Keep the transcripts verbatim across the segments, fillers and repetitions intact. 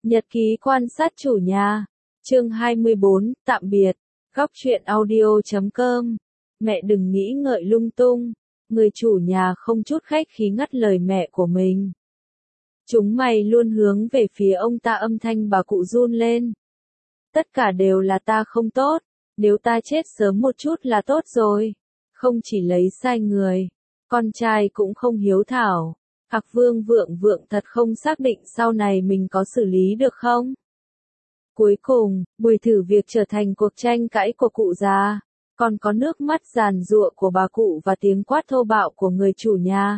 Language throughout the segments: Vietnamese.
Nhật ký quan sát chủ nhà. Chương hai mươi bốn, tạm biệt. Góc truyện audio chấm com. Mẹ đừng nghĩ ngợi lung tung. Người chủ nhà không chút khách khí ngắt lời mẹ của mình. Chúng mày luôn hướng về phía ông ta, âm thanh bà cụ run lên. Tất cả đều là ta không tốt. Nếu ta chết sớm một chút là tốt rồi. Không chỉ lấy sai người. Con trai cũng không hiếu thảo. Hạc Vương vượng vượng thật không xác định sau này mình có xử lý được không? Cuối cùng, buổi thử việc trở thành cuộc tranh cãi của cụ già. Còn có nước mắt giàn giụa của bà cụ và tiếng quát thô bạo của người chủ nhà.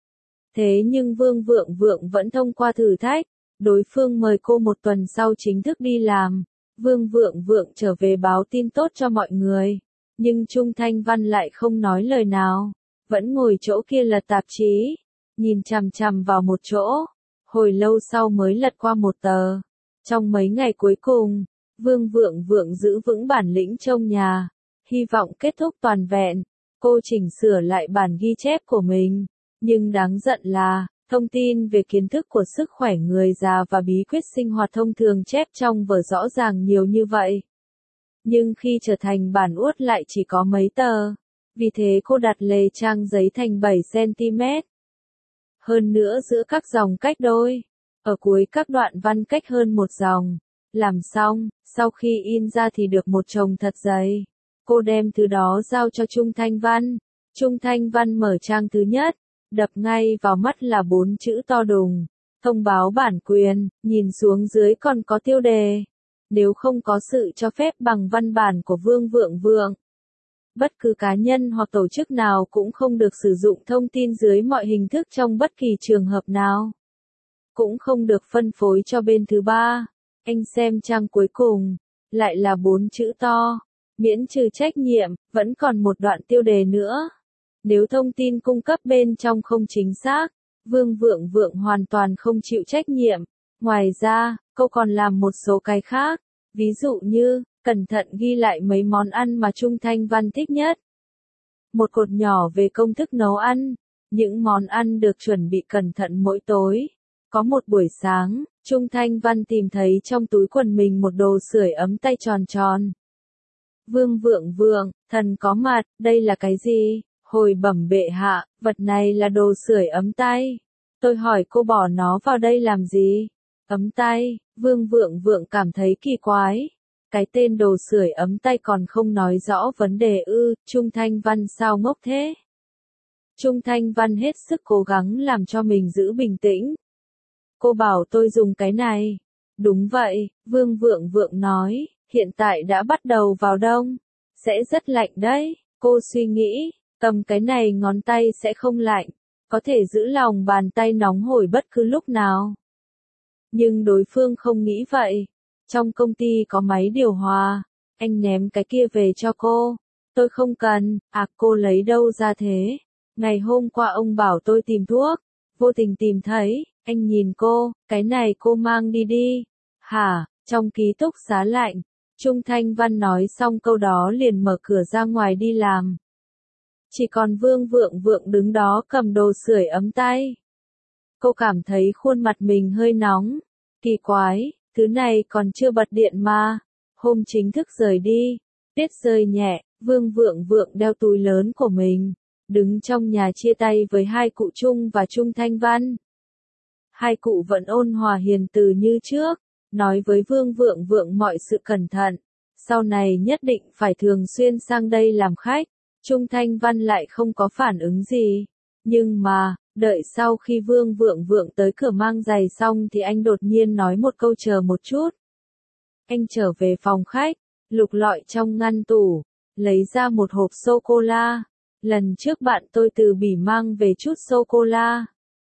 Thế nhưng Vương Vượng Vượng vẫn thông qua thử thách. Đối phương mời cô một tuần sau chính thức đi làm. Vương Vượng Vượng trở về báo tin tốt cho mọi người. Nhưng Trung Thanh Văn lại không nói lời nào. Vẫn ngồi chỗ kia lật tạp chí. Nhìn chằm chằm vào một chỗ. Hồi lâu sau mới lật qua một tờ. Trong mấy ngày cuối cùng, Vương Vượng Vượng giữ vững bản lĩnh trông nhà. Hy vọng kết thúc toàn vẹn. Cô chỉnh sửa lại bản ghi chép của mình. Nhưng đáng giận là, thông tin về kiến thức của sức khỏe người già và bí quyết sinh hoạt thông thường chép trong vở rõ ràng nhiều như vậy. Nhưng khi trở thành bản uất lại chỉ có mấy tờ. Vì thế cô đặt lề trang giấy thành bảy xăng ti mét. Hơn nữa giữa các dòng cách đôi. Ở cuối các đoạn văn cách hơn một dòng. Làm xong, sau khi in ra thì được một chồng thật dày. Cô đem thứ đó giao cho Trung Thanh Văn. Trung Thanh Văn mở trang thứ nhất. Đập ngay vào mắt là bốn chữ to đùng. Thông báo bản quyền, nhìn xuống dưới còn có tiêu đề. Nếu không có sự cho phép bằng văn bản của Vương Vượng Vượng. Bất cứ cá nhân hoặc tổ chức nào cũng không được sử dụng thông tin dưới mọi hình thức trong bất kỳ trường hợp nào. Cũng không được phân phối cho bên thứ ba. Anh xem trang cuối cùng, lại là bốn chữ to. Miễn trừ trách nhiệm, vẫn còn một đoạn tiêu đề nữa. Nếu thông tin cung cấp bên trong không chính xác, Vương Vượng Vượng hoàn toàn không chịu trách nhiệm. Ngoài ra, cô còn làm một số cái khác. Ví dụ như, cẩn thận ghi lại mấy món ăn mà Trung Thanh Văn thích nhất. Một cột nhỏ về công thức nấu ăn. Những món ăn được chuẩn bị cẩn thận mỗi tối. Có một buổi sáng, Trung Thanh Văn tìm thấy trong túi quần mình một đồ sưởi ấm tay tròn tròn. Vương Vượng Vượng, thần có mặt, đây là cái gì? Hồi bẩm bệ hạ, vật này là đồ sưởi ấm tay. Tôi hỏi cô bỏ nó vào đây làm gì? Ấm tay, Vương Vượng Vượng cảm thấy kỳ quái. Cái tên đồ sưởi ấm tay còn không nói rõ vấn đề ư, Trung Thanh Văn sao ngốc thế? Trung Thanh Văn hết sức cố gắng làm cho mình giữ bình tĩnh. Cô bảo tôi dùng cái này. Đúng vậy, Vương Vượng Vượng nói, hiện tại đã bắt đầu vào đông. Sẽ rất lạnh đấy, cô suy nghĩ, cầm cái này ngón tay sẽ không lạnh. Có thể giữ lòng bàn tay nóng hổi bất cứ lúc nào. Nhưng đối phương không nghĩ vậy. Trong công ty có máy điều hòa. Anh ném cái kia về cho cô. Tôi không cần, à cô lấy đâu ra thế? Ngày hôm qua ông bảo tôi tìm thuốc. Vô tình tìm thấy, anh nhìn cô, cái này cô mang đi đi. Hả, trong ký túc xá lạnh. Trung Thanh Văn nói xong câu đó liền mở cửa ra ngoài đi làm. Chỉ còn Vương Vượng Vượng đứng đó cầm đồ sưởi ấm tay. Cô cảm thấy khuôn mặt mình hơi nóng. Kỳ quái, thứ này còn chưa bật điện mà. Hôm chính thức rời đi, tuyết rơi nhẹ, Vương Vượng Vượng đeo túi lớn của mình. Đứng trong nhà chia tay với hai cụ Trung và Trung Thanh Văn. Hai cụ vẫn ôn hòa hiền từ như trước. Nói với Vương Vượng Vượng mọi sự cẩn thận. Sau này nhất định phải thường xuyên sang đây làm khách. Trung Thanh Văn lại không có phản ứng gì. Nhưng mà, đợi sau khi Vương Vượng Vượng tới cửa mang giày xong thì anh đột nhiên nói một câu chờ một chút. Anh trở về phòng khách, lục lọi trong ngăn tủ, lấy ra một hộp sô-cô-la. Lần trước bạn tôi từ Bỉ mang về chút sô-cô-la.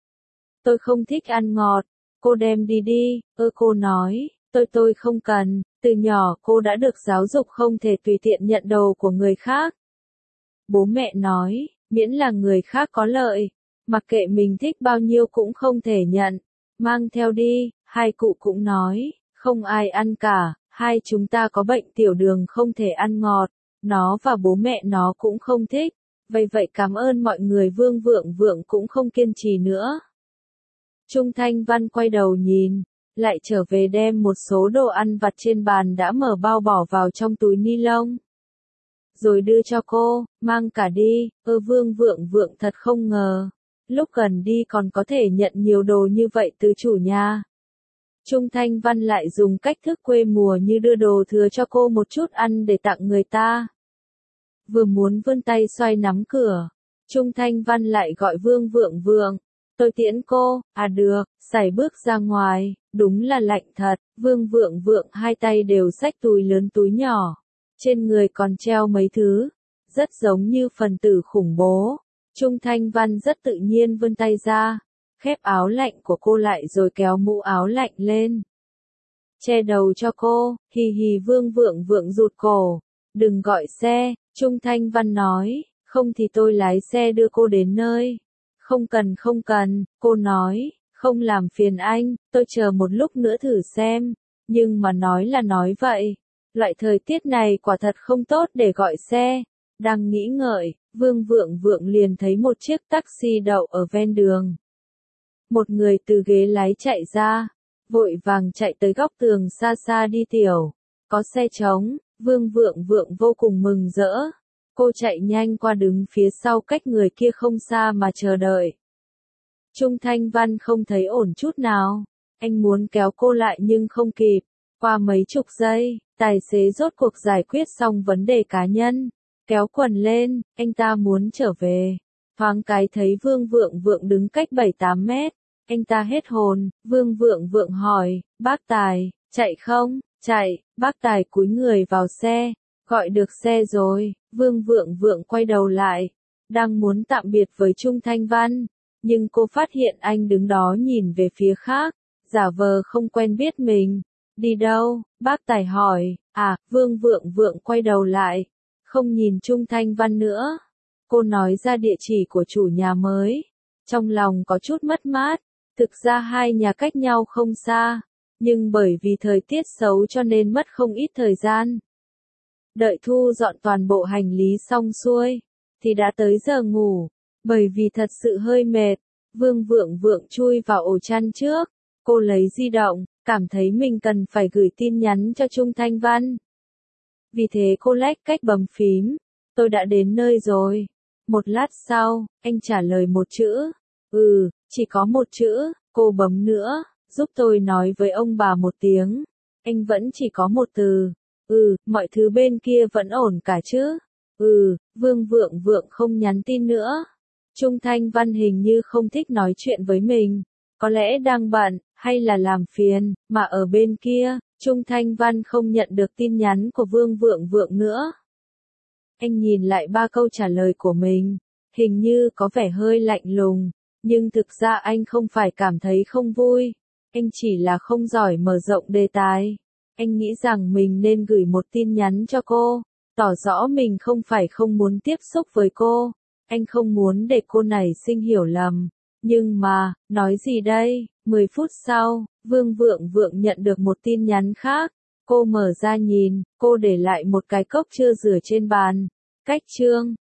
Tôi không thích ăn ngọt, cô đem đi đi, ơ cô nói, tôi tôi không cần, từ nhỏ cô đã được giáo dục không thể tùy tiện nhận đồ của người khác. Bố mẹ nói, miễn là người khác có lợi, mặc kệ mình thích bao nhiêu cũng không thể nhận, mang theo đi, hai cụ cũng nói, không ai ăn cả, hai chúng ta có bệnh tiểu đường không thể ăn ngọt, nó và bố mẹ nó cũng không thích, vậy vậy cảm ơn mọi người. Vương Vượng Vượng cũng không kiên trì nữa. Trung Thanh Văn quay đầu nhìn, lại trở về đem một số đồ ăn vặt trên bàn đã mở bao bỏ vào trong túi ni lông. Rồi đưa cho cô, mang cả đi, ơ Vương Vượng Vượng thật không ngờ. Lúc gần đi còn có thể nhận nhiều đồ như vậy từ chủ nhà. Trung Thanh Văn lại dùng cách thức quê mùa như đưa đồ thừa cho cô một chút ăn để tặng người ta. Vừa muốn vươn tay xoay nắm cửa, Trung Thanh Văn lại gọi Vương Vượng Vượng. Tôi tiễn cô, à được, sải bước ra ngoài, đúng là lạnh thật. Vương Vượng Vượng hai tay đều xách túi lớn túi nhỏ. Trên người còn treo mấy thứ, rất giống như phần tử khủng bố. Trung Thanh Văn rất tự nhiên vươn tay ra, khép áo lạnh của cô lại rồi kéo mũ áo lạnh lên. Che đầu cho cô, hì hì Vương Vượng Vượng rụt cổ. Đừng gọi xe, Trung Thanh Văn nói, không thì tôi lái xe đưa cô đến nơi. Không cần không cần, cô nói, không làm phiền anh, tôi chờ một lúc nữa thử xem. Nhưng mà nói là nói vậy, loại thời tiết này quả thật không tốt để gọi xe. Đang nghĩ ngợi, Vương Vượng Vượng liền thấy một chiếc taxi đậu ở ven đường. Một người từ ghế lái chạy ra, vội vàng chạy tới góc tường xa xa đi tiểu. Có xe trống, Vương Vượng Vượng vô cùng mừng rỡ. Cô chạy nhanh qua đứng phía sau cách người kia không xa mà chờ đợi. Trung Thanh Văn không thấy ổn chút nào. Anh muốn kéo cô lại nhưng không kịp. Qua mấy chục giây, tài xế rốt cuộc giải quyết xong vấn đề cá nhân. Kéo quần lên, anh ta muốn trở về. Thoáng cái thấy Vương Vượng Vượng đứng cách bảy tám mét. Anh ta hết hồn, Vương Vượng Vượng hỏi, bác Tài, chạy không? Chạy, bác Tài cúi người vào xe. Gọi được xe rồi, Vương Vượng Vượng quay đầu lại. Đang muốn tạm biệt với Trung Thanh Văn. Nhưng cô phát hiện anh đứng đó nhìn về phía khác. Giả vờ không quen biết mình. Đi đâu? Bác Tài hỏi. À, Vương Vượng Vượng quay đầu lại. Không nhìn Trung Thanh Văn nữa. Cô nói ra địa chỉ của chủ nhà mới. Trong lòng có chút mất mát. Thực ra hai nhà cách nhau không xa. Nhưng bởi vì thời tiết xấu cho nên mất không ít thời gian. Đợi thu dọn toàn bộ hành lý xong xuôi. Thì đã tới giờ ngủ. Bởi vì thật sự hơi mệt. Vương Vượng Vượng chui vào ổ chăn trước. Cô lấy di động. Cảm thấy mình cần phải gửi tin nhắn cho Trung Thanh Văn. Vì thế cô lách cách bấm phím. Tôi đã đến nơi rồi. Một lát sau, anh trả lời một chữ. Ừ, chỉ có một chữ. Cô bấm nữa. Giúp tôi nói với ông bà một tiếng. Anh vẫn chỉ có một từ. Ừ, mọi thứ bên kia vẫn ổn cả chứ. Ừ, Vương Vượng Vượng không nhắn tin nữa. Trung Thanh Văn hình như không thích nói chuyện với mình. Có lẽ đang bận, hay là làm phiền, mà ở bên kia, Trung Thanh Văn không nhận được tin nhắn của Vương Vượng Vượng nữa. Anh nhìn lại ba câu trả lời của mình, hình như có vẻ hơi lạnh lùng, nhưng thực ra anh không phải cảm thấy không vui, anh chỉ là không giỏi mở rộng đề tài. Anh nghĩ rằng mình nên gửi một tin nhắn cho cô, tỏ rõ mình không phải không muốn tiếp xúc với cô, anh không muốn để cô này sinh hiểu lầm. Nhưng mà, nói gì đây? mười phút sau, Vương Vượng Vượng nhận được một tin nhắn khác. Cô mở ra nhìn, cô để lại một cái cốc chưa rửa trên bàn. Cách chương